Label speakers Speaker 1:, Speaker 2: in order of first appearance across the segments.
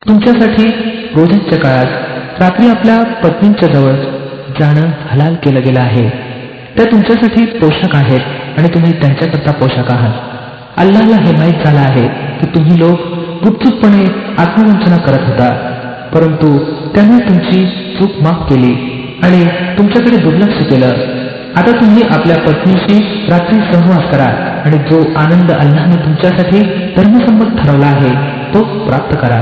Speaker 1: तुमच्यासाठी रोजाच्या काळात रात्री आपल्या पत्नींच्या जवळ जाणं हलाल केलं गेलं आहे. त्या तुमच्यासाठी पोशाख आहेत आणि तुम्ही त्यांच्याकरता पोशाख आहात. अल्लाहला हे माहीत झालं आहे की तुम्ही लोक गुपचूपपणे आत्मवंचना करत होता, परंतु त्याने तुमची चूक माफ केली आणि तुमच्याकडे दुर्लक्ष केलं. आता तुम्ही आपल्या पत्नीशी रात्री सहवास करा आणि जो आनंद अल्लाहने तुमच्यासाठी धर्मसंमत ठरवला आहे तो प्राप्त करा.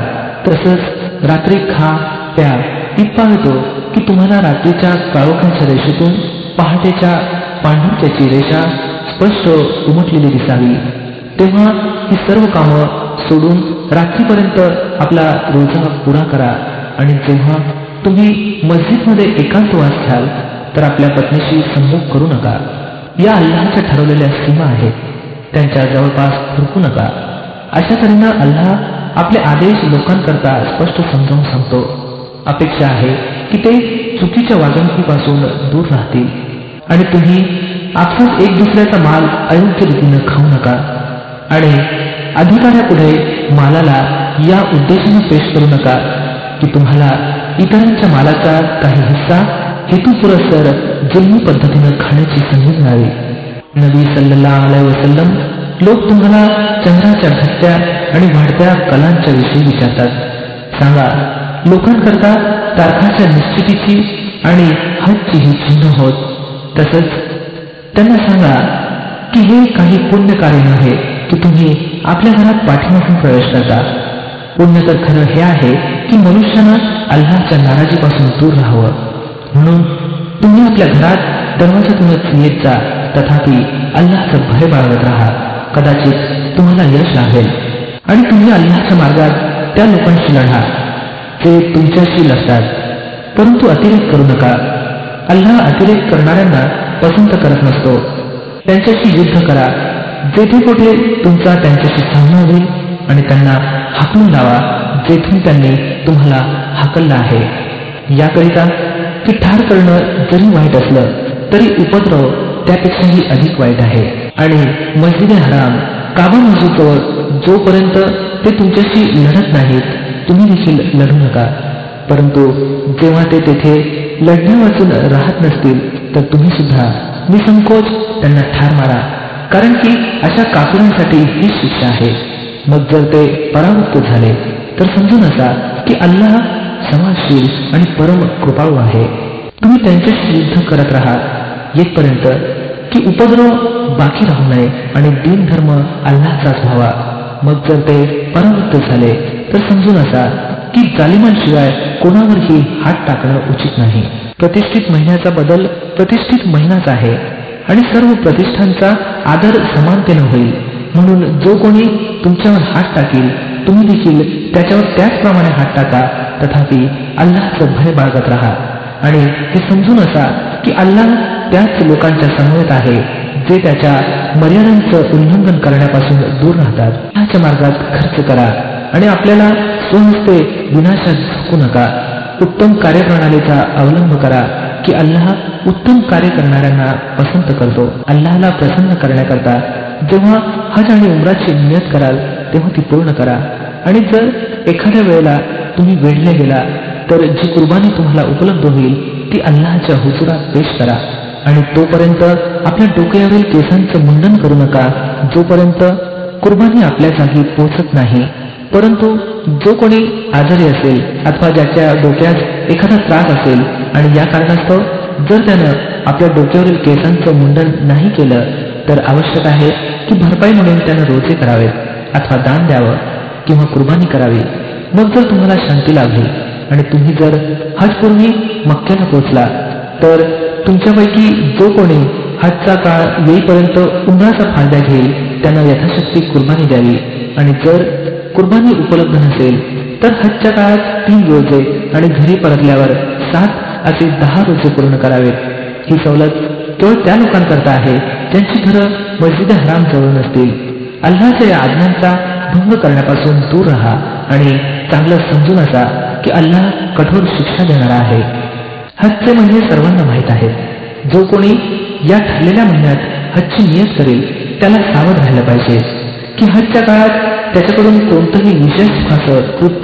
Speaker 1: तसंच रात्री खा प्या इतका होतो की तुम्हाला रात्रीच्या काळोखाच्या रेषेतून पहाटेच्या पांढुक्याची रेषा स्पष्ट उमटलेली दिसावी. तेव्हा ही सर्व कामं सोडून रात्रीपर्यंत आपला रोजा पुरा करा आणि जेव्हा तुम्ही मस्जिदमध्ये एकांतवास घ्याल तर आपल्या पत्नीशी संभोग करू नका. या अल्लाहच्या ठरवलेल्या सीमा आहेत, त्यांच्या जवळपास फिरकू नका. अशा तऱ्हेने अल्लाह आपले आदेश लोकांकरता स्पष्ट समजावून सांगतो. अपेक्षा आहे की ते चुकीच्या वागणुकीपासून दूर राहतील आणि तुम्ही आपसात एक दुसऱ्याचा माल अयोग्य रीतीनं खाऊ नका आणि अधिकाऱ्यापुढे मालाला या उद्देशाने पेश करू नका की तुम्हाला इतरांच्या मालाचा काही हिस्सा हेतुपुरस्सर जुलमी पद्धतीनं खाण्याची संधी मिळावी. नबी सल्लल्लाहु अलैहि वसल्लम लोक तुम्हाला चंद्राच्या घटत्या आणि वाढत्या कलांच्या विषयी विचारतात. सांगा, लोकांकरता तारखाच्या निश्चितीची आणि हजची ही चिन्ह होत. तसंच त्यांना सांगा की हे काही पुण्य कार्य नव्हे की तुम्ही आपल्या घरात पाठीमागून प्रवेश करता. पुण्य तर खरं हे आहे की मनुष्यानं अल्लाहच्या नाराजीपासून दूर राहावं. म्हणून तुम्ही आपल्या घरात दरवाजातूनच येत जा, तथापि अल्लाहचं भय बाळगत राहा. कदाचित तुम्हाला यश लाभेल आणि तुम्ही अल्लाहच्या मार्गात त्या लोकांशी लढा जे तुमच्याशी लढतात, परंतु अतिरेक करू नका. अल्लाह अतिरेक करणाऱ्यांना पसंत करत नसतो. त्यांच्याशी युद्ध करा जेथे कुठे तुमचा त्यांच्याशी सामना होईल आणि त्यांना हाकलून लावा जेथून त्यांनी तुम्हाला हाकललं आहे. याकरिता की ठार करणं जरी वाईट असलं तरी उपद्रव त्यापेक्षाही अधिक वाईट आहे. आणि मस्जिदे हराम काबा मस्जिदजवळ जोपर्यंत ते तुमच्याशी लढत नाहीत तुम्ही देखील लढू नका, परंतु जेव्हा ते तेथे लढण्या वाचून राहत नसतील तर तुम्ही सुद्धा निसंकोच त्यांना ठार मारा, कारण की अशा काफिरांसाठी ही शिक्षा आहे. मग जर ते परावृत्त झाले तर समजून असा की अल्लाह क्षमाशील आणि परम कृपाळू आहे. तुम्ही त्यांच्याशी युद्ध करत राहा येथपर्यंत की उपद्रव बाकी राहू नये आणि दीन धर्म अल्लाहचाच व्हावा. मग जर ते परावृत्त झाले तर समजून असा की जालिमांशिवाय कोणावरही हात टाकणं उचित नाही. प्रतिष्ठित महिन्याचा बदल प्रतिष्ठित महिनाच आहे आणि सर्व प्रतिष्ठांचा आदर समानतेनं होईल. म्हणून जो कोणी तुमच्यावर हात टाकील तुम्ही देखील त्याच्यावर त्याचप्रमाणे हात टाका, तथापि अल्लाहचं भय बाळगत राहा आणि हे समजून असा की अल्लाह त्याच लोकांच्या समवेत आहे जे त्याच्या मर्यादांचं उल्लंघन करण्यापासून दूर राहतात. अल्लाहच्या मार्गात खर्च करा आणि आपल्याला स्वहस्ते विनाशात झुकू नका. उत्तम कार्यप्रणालीचा अवलंब करा की अल्लाह उत्तम कार्य करणाऱ्यांना पसंत करतो. अल्लाहला प्रसन्न करण्याकरता जेव्हा हज आणि उमराची नियत कराल तेव्हा ती पूर्ण करा. आणि जर एखाद्या वेळेला तुम्ही वेढले गेला तर जी कुर्बानी तुम्हाला उपलब्ध होईल ती अल्लाहच्या हुजुरात पेश करा आणि तोपर्यंत आपल्या डोक्यावरील केसांचं मुंडन करू नका जोपर्यंत कुर्बानी आपल्या जागी पोहोचत नाही. परंतु जो कोणी आजारी असेल अथवा ज्याच्या डोक्यात एखादा त्रास असेल आणि या कारणास्तव जर त्यानं आपल्या डोक्यावरील केसांचं मुंडन नाही केलं तर आवश्यक आहे की भरपाई म्हणून त्यानं रोजे करावेत अथवा दान द्यावं किंवा कुर्बानी करावी. मग जर तुम्हाला शांती लाभली आणि तुम्ही जर हजपूर्वी मक्क्याला पोहोचला तर तुमच्यापैकी जो कोणी हजचा काळ येईपर्यंत उमराचा फायदा घेईल त्यानं यथाशक्ती कुर्बानी द्यावी. आणि जर कुर्बानी उपलब्ध नसेल तर हजच्या काळात 3 रोजे आणि घरी परतल्यावर 7 असे 10 रोजे पूर्ण करावेत. ही सवलत केवळ त्या लोकांकरता आहे ज्यांची घरं मस्जिद हराम जवळ नसतील. अल्लाहच्या या आज्ञांचा भंग करण्यापासून दूर राहा आणि चांगलं समजून असा की अल्लाह कठोर शिक्षा देणारा आहे. हजचे महिने सर्वांना माहीत आहेत. जो कोणी या ठरलेल्या महिन्यात हजची नियत करेल त्याला सावध राहिलं पाहिजे की हजच्या काळात त्याच्याकडून कोणतंही विशेष सुखाचं कृत्य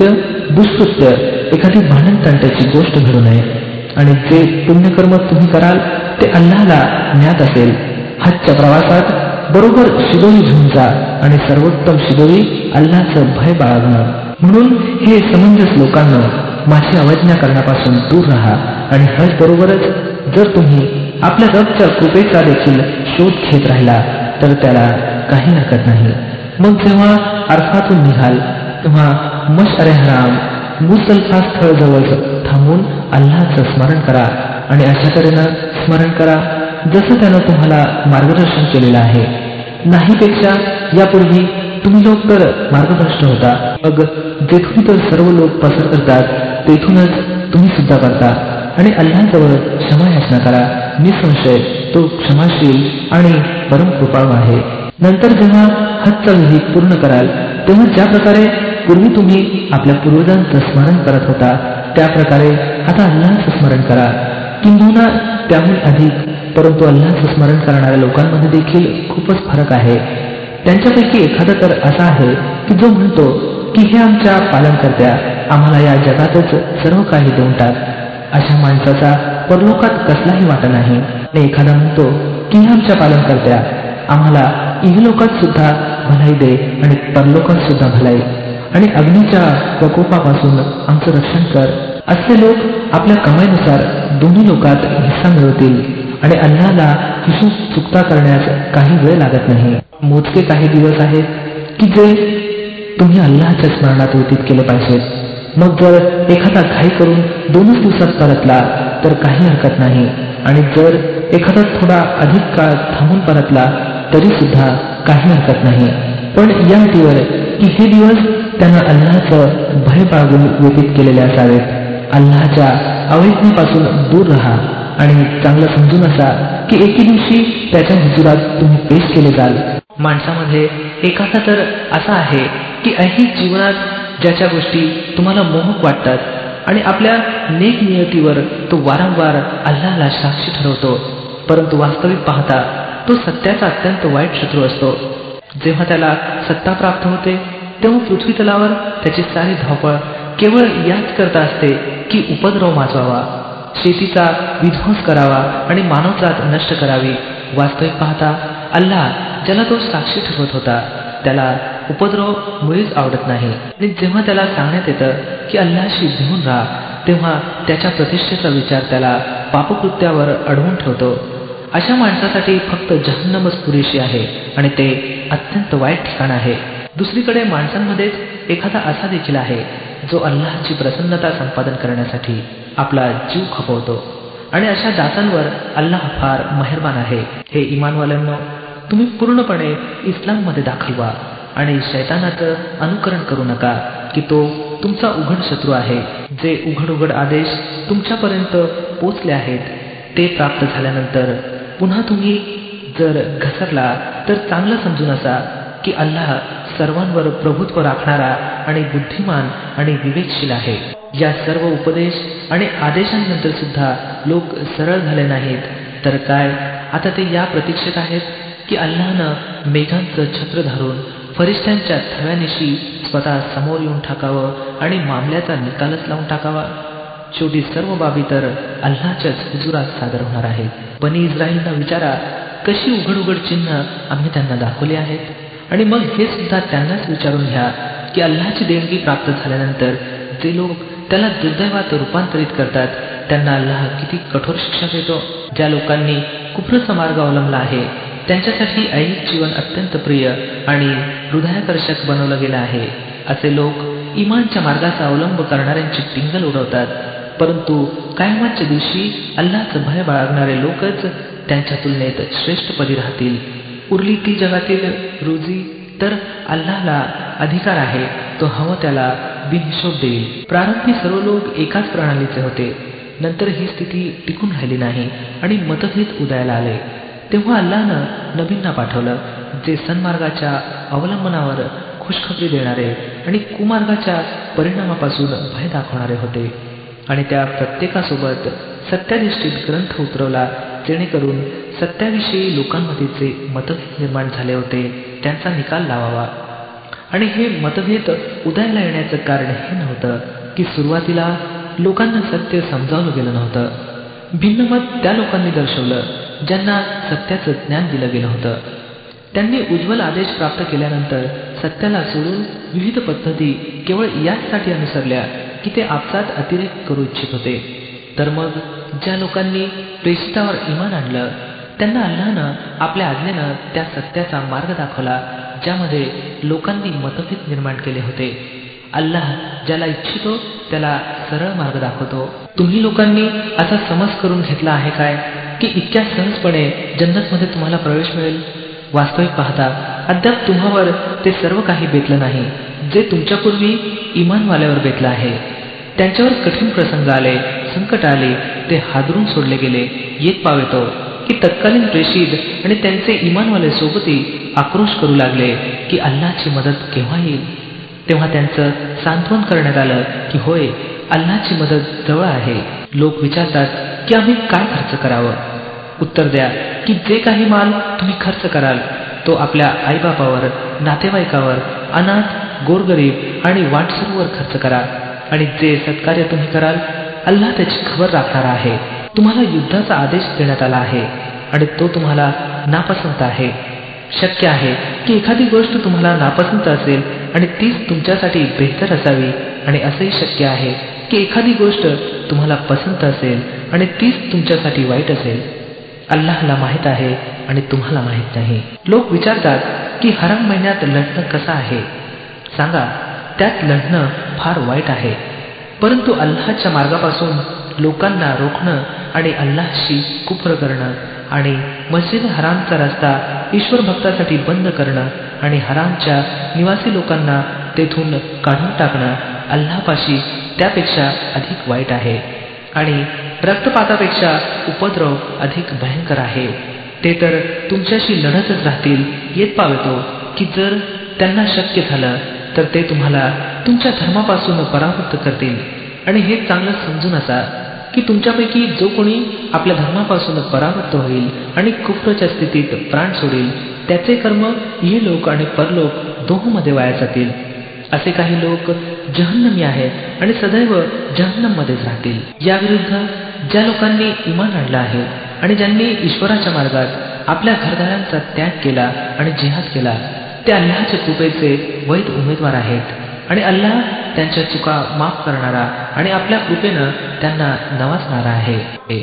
Speaker 1: दुष्कृत्य, एखादी भांडण-तंट्याची गोष्ट घडू नये. आणि जे पुण्यकर्म तुम्ही कराल ते अल्लाहला ज्ञात असेल. हजच्या प्रवासात बरोबर शिदोरी घेऊन जा आणि सर्वोत्तम शिदोरी अल्लाहचं भय बाळगणं. म्हणून हे समंजस लोकांना माझी अवज्ञा करण्यापासून दूर राहा. आणि हज बरोबरच जर तुम्ही आपल्या रबच्या कृपेचा देखील शोध घेत राहिला तर त्याला काही हरकत नाही. मग जेव्हा अरफातून निघाल तेव्हा मशअरे हराम, मुझदलिफा स्थळ जवळ थांबून अल्लाहचं स्मरण करा आणि अशा तऱ्हेनं स्मरण करा जसं त्यानं तुम्हाला मार्गदर्शन केलेलं आहे. नाहीपेक्षा यापूर्वी तुम्ही लोक तर मार्गभ्रष्ट होता. मग जेथून तर सर्व लोक पसर करतात तेथूनच तुम्ही सुद्धा करता. आणि अल्लाहजवळ क्षमा याचना करा. निसंशय तो क्षमाशील आणि परम कृपाळू आहे. नंतर जेव्हा हजचा विधी पूर्ण कराल तेव्हा ज्या प्रकारे पूर्वी तुम्ही आपल्या पूर्वजांचं स्मरण करत होता त्या प्रकारे आता अल्लाहचं स्मरण करा, किंबहुना त्याहून अधिक. परंतु अल्लाहचं स्मरण करणाऱ्या लोकांमध्ये देखील खूपच फरक आहे. त्यांच्यापैकी एखादा तर असा आहे की जो म्हणतो की हे आमच्या पालनकर्त्या, आम्हाला या जगातच सर्व काही देऊन टाक. अशा माणसाचा परलोकात कसलाही वाटा नाही. आणि एखादा म्हणतो की हे आमच्या पालनकर्त्या, आम्हाला इहलोकात सुद्धा भलाई दे आणि परलोकात सुद्धा भलाई, आणि अग्नीच्या प्रकोपापासून आमचं रक्षण कर. असे लोक आपल्या कमाईनुसार दोन्ही लोकात हिस्सा मिळवतील आणि अल्लाहला हिशोब चुकता करण्यास काही वेळ लागत नाही. मोजके काही दिवस आहेत की जे तुम्ही अल्लाहच्या स्मरणात व्यतीत केले पाहिजेत. मग जर एखादा घाई करून 2च दिवसात परतला तर काही हरकत नाही. आणि जर एखादा थोडा अधिक काळ थांबून परतला तरी सुद्धा काही हरकत नाही. पण या अटीवर की हे दिवस त्यानं अल्लाहचं भय बाळगून व्यतीत केलेले असावेत. अल्लाहच्या अवैज्ञेपासून दूर राहा आणि चांगलं समजून असा की एके दिवशी त्याच्या हुजुरात तुम्ही पेश केले जाल. माणसामध्ये एखादा तर असा आहे की ऐहिक जीवनात ज्याच्या गोष्टी तुम्हाला मोहक वाटतात आणि आपल्या नेक नियतीवर तो वारंवार अल्लाहला साक्षी ठरवतो, परंतु वास्तविक पाहता तो सत्याचा अत्यंत वाईट शत्रू असतो. जेव्हा त्याला सत्ता प्राप्त होते तेव्हा पृथ्वी तलावर त्याची सारी धावपळ केवळ याच करता असते की उपद्रव माजवावा, शेतीचा विध्वंस करावा आणि मानवजात नष्ट करावी. वास्तविक पाहता अल्लाह ज्याला तो साक्षी ठरवत होता त्याला उपद्रव मुळीच आवडत नाही. आणि जेव्हा त्याला सांगण्यात येतं की अल्लाहशी भिवून राहा तेव्हा त्याच्या प्रतिष्ठेचा विचार त्याला पापकृत्यावर अडवून ठेवतो. अशा माणसासाठी फक्त जहन्नमच पुरेशी आहे आणि ते अत्यंत वाईट ठिकाण आहे. दुसरीकडे माणसांमध्येच एखादा असा देखील आहे जो अल्लाहची प्रसन्नता संपादन करण्यासाठी आपला जीव खपवतो आणि अशा दासांवर अल्लाह फार मेहरबान आहे. हे इमानवाल्यांनो, तुम्ही पूर्णपणे इस्लाममध्ये दाखल व्हा आणि शैतानाचं अनुकरण करू नका की तो तुमचा उघड शत्रू आहे. जे उघड आदेश तुमच्यापर्यंत पोचले आहेत ते प्राप्त झाल्यानंतर पुन्हा तुम्ही जर घसरला तर चांगलं समजून असा की अल्लाह सर्वांवर प्रभुत्व राखणारा आणि बुद्धिमान आणि विवेकशील आहे. या सर्व उपदेश आणि आदेशांनंतर सुद्धा लोक सरळ झाले नाहीत तर काय आता ते या प्रतीक्षेत आहेत की अल्लाहनं मेघांचं छत्र धरून फरिश्त्यांच्या थव्यानिशी स्वतः समोर येऊन टाकावं आणि मामल्याचा निकालच लावून टाकावा. शेवटी सर्व बाबी तर अल्लाहच्याच हुजुरात सादर होणार आहेत. बनी इस्राईलना विचारा, कशी उघड चिन्ह आम्ही त्यांना दाखवली आहेत. आणि मग हे सुद्धा त्यांनाच विचारून घ्या की अल्लाहची देणगी प्राप्त झाल्यानंतर जे लोक त्याला दुर्दैवात रूपांतरित करतात त्यांना अल्लाह किती कठोर शिक्षा देतो. ज्या लोकांनी कुफ्रचा मार्ग अवलंबला आहे त्यांच्यासाठी ऐहिक जीवन अत्यंत प्रिय आणि हृदयाकर्षक बनवलं गेलं आहे. असे लोक इमानच्या मार्गाचा अवलंब करणाऱ्यांची टिंगल उडवतात, परंतु कायमाच्या दिवशी अल्लाहचं भय बाळगणारे लोकच त्यांच्या तुलनेत श्रेष्ठपदी राहतील. उरली ती जगातील रोजी तर अल्लाहला अधिकार आहे, तो हवं त्याला बिनहिशोब देईल. प्रारंभी सर्व लोक एकाच प्रणालीचे होते, नंतर ही स्थिती टिकून राहिली नाही आणि मतभेद उदयाला आले. तेव्हा अल्लाहनं नबींना पाठवलं जे सन्मार्गाच्या अवलंबनावर खुशखबरी देणारे आणि कुमार्गाच्या परिणामापासून भय दाखवणारे होते. आणि त्या प्रत्येकासोबत सत्याधिष्ठित ग्रंथ उतरवला जेणेकरून सत्याविषयी लोकांमध्ये जे मतभेद निर्माण झाले होते त्यांचा निकाल लावावा. आणि हे मतभेद उदयाला येण्याचं कारण हे नव्हतं की सुरुवातीला लोकांना सत्य समजावलं गेलं नव्हतं. भिन्न मत त्या लोकांनी दर्शवलं ज्यांना सत्याचं ज्ञान दिलं गेलं होतं. त्यांनी उज्ज्वल आदेश प्राप्त केल्यानंतर सत्याला सोडून विविध पद्धती केवळ याचसाठी अनुसरल्या की ते आपसात अतिरेक करू इच्छित होते. तर मग ज्या लोकांनी प्रेषितावर इमान आणलं त्यांना अल्लाहनं आपल्या आज्ञेनं त्या सत्याचा मार्ग दाखवला ज्यामध्ये लोकांनी मतभेद निर्माण केले होते. अल्लाह ज्याला इच्छितो त्याला सरळ मार्ग दाखवतो. तुम्ही लोकांनी असा समज करून घेतला आहे काय की इतक्या सहजपणे जन्नतमध्ये तुम्हाला प्रवेश मिळेल? वास्तविक पाहता अद्याप तुम्हावर ते सर्व काही बेतलं नाही जे तुमच्यापूर्वी इमानवाल्यावर बेतलं आहे. त्यांच्यावर कठीण प्रसंग आले, संकट आले, ते हादरून सोडले गेले. येत पावेतो की तत्कालीन प्रेषित आणि त्यांचे इमानवाले सोबती आक्रोश करू लागले की अल्लाहची मदत केव्हा येईल. तेव्हा त्यांचं सांत्वन करण्यात आलं की होय, अल्लाहची मदत जवळ आहे. लोक विचारतात की आम्ही काय खर्च करावं? उत्तर द्या की जे काही माल तुम्ही खर्च कराल तो आपल्या आईबापावर, नातेवाईकावर, अनाथ, गोरगरीब आणि वाटसरूवर खर्च करा. आणि जे सत्कार्य तुम्ही कराल अल्लाह त्याची खबर राखणारा आहे. तुम्हाला युद्धाचा आदेश देण्यात आला आहे आणि तो तुम्हाला नापसंत आहे. शक्य आहे की एखादी गोष्ट तुम्हाला नापसंत असेल आणि तीच तुमच्यासाठी बेहतर असावी, आणि असंही शक्य आहे की एखादी गोष्ट तुम्हाला पसंत असेल आणि तीच तुमच्यासाठी वाईट असेल. अल्लाहला माहित आहे आणि तुम्हाला माहित नाही. लोक विचारतात की हराम महिन्यात लढणं कसं आहे? सांगा, त्यात लढणं फार वाईट आहे. परंतु अल्लाहच्या मार्गापासून लोकांना रोखणं आणि अल्लाहशी कुफ्र करणं आणि मस्जिद हरामचा रस्ता ईश्वर भक्तासाठी बंद करणं आणि हरामच्या निवासी लोकांना तेथून काढून टाकणं अल्लाहपाशी त्यापेक्षा अधिक वाईट आहे. आणि रक्तपातापेक्षा उपद्रव अधिक भयंकर आहे. ते तर तुमच्याशी लढतच राहतील. येत पावेतो की जर त्यांना शक्य झालं तर ते तुम्हाला तुमच्या धर्मापासून परावृत्त करतील. आणि हे चांगलं समजून असा की तुमच्यापैकी जो कोणी आपल्या धर्मापासून परावृत्त होईल आणि कुफ्रच्या स्थितीत प्राण सोडेल त्याचे कर्म इहलोक आणि परलोक दोहोंमध्ये वाया जातील. असे काही लोक जहन्नमी आहेत आणि सदैव जहन्नममध्येच राहतील. याविरुद्ध ज्या लोकांनी इमान आणलं आहे आणि ज्यांनी ईश्वराच्या मार्गात आपल्या घरदारांचा त्याग केला आणि जिहाद केला ते अल्लाहच्या कृपेचे वैध उमेदवार आहेत. आणि अल्लाह त्यांच्या चुका माफ करणारा आणि आपल्या कृपेनं त्यांना नवाजणारा आहे.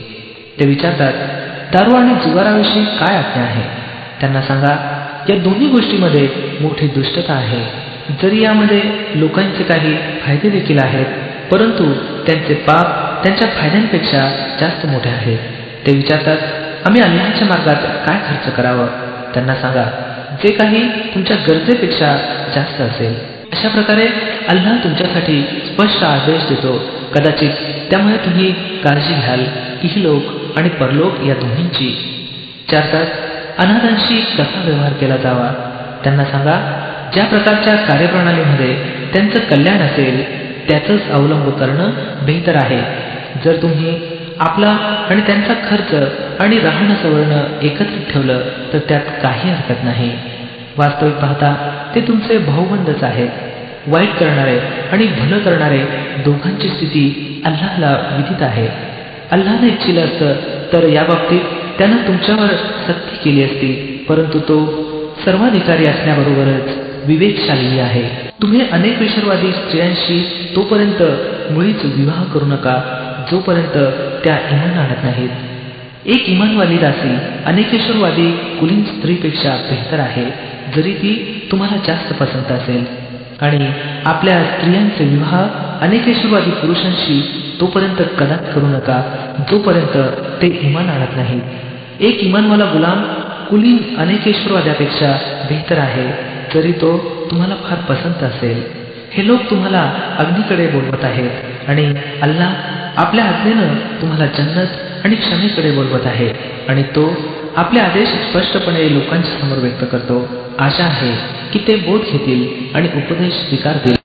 Speaker 1: ते विचारतात, दारू आणि जुगाराविषयी काय आज्ञा आहे? त्यांना सांगा, या दोन्ही गोष्टींमध्ये मोठी दुष्टता आहे. जरी यामध्ये लोकांचे काही फायदे देखील आहेत, परंतु त्यांचे पाप त्यांच्या फायद्यांपेक्षा जास्त मोठे आहेत. ते विचारतात, आम्ही अल्लाहच्या मार्गात काय खर्च करावं? त्यांना सांगा, जे काही तुमच्या गरजेपेक्षा जास्त असेल. अशा प्रकारे अल्लाह तुमच्यासाठी स्पष्ट आदेश देतो. कदाचित त्यामुळे तुम्ही काळजी घ्याल इहलोक आणि परलोक या दोन्हींची. विचारतात, अनाथांशी कसा व्यवहार केला जावा? त्यांना सांगा, ज्या प्रकारच्या कार्यप्रणालीमध्ये त्यांचं कल्याण असेल त्याचंच अवलंब करणं बेहतर आहे. जर तुम्ही आपला आणि त्यांचा खर्च आणि राहणं सवरणं एकत्रित ठेवलं तर त्यात काही हरकत नाही. वास्तविक पाहता ते तुमचे भाऊबंदच आहेत. वाईट करणारे आणि भलं करणारे दोघांची स्थिती अल्लाहला विदित आहे. अल्लाहने इच्छिलं असतं तर याबाबतीत त्यानं तुमच्यावर सक्ती केली असती, परंतु तो सर्वाधिकारी असण्याबरोबरच विवेकशाली आहे. तुम्ही अनेक विसरवादी स्त्रियांशी तोपर्यंत मुळीच विवाह करू नका जोपर्यंत त्या इमान आणत नाहीत. एक इमानवाली दासी अनेकेश्वरवादी कुलीन स्त्रीपेक्षा बेहतर आहे, जरी ती तुम्हाला जास्त पसंत असेल. आणि आपल्या स्त्रियांचे विवाह अनेकेश्वरवादी पुरुषांशी तोपर्यंत कदाच करू नका जोपर्यंत ते इमान आणत नाहीत. एक इमानवाला गुलाम कुलीन अनेकेश्वरवाद्यापेक्षा बेहतर आहे, जरी तो तुम्हाला फार पसंत असेल. हे लोक तुम्हाला अग्नीकडे बोलवत आहेत आणि अल्लाह आपल्या आज्ञेनं तुम्हाला जन्नत आणि क्षमेकडे बोलवत आहे. आणि तो आपले आदेश स्पष्टपणे लोकांच्या समोर व्यक्त करतो. आशा आहे की ते बोध घेतील आणि उपदेश स्वीकारतील.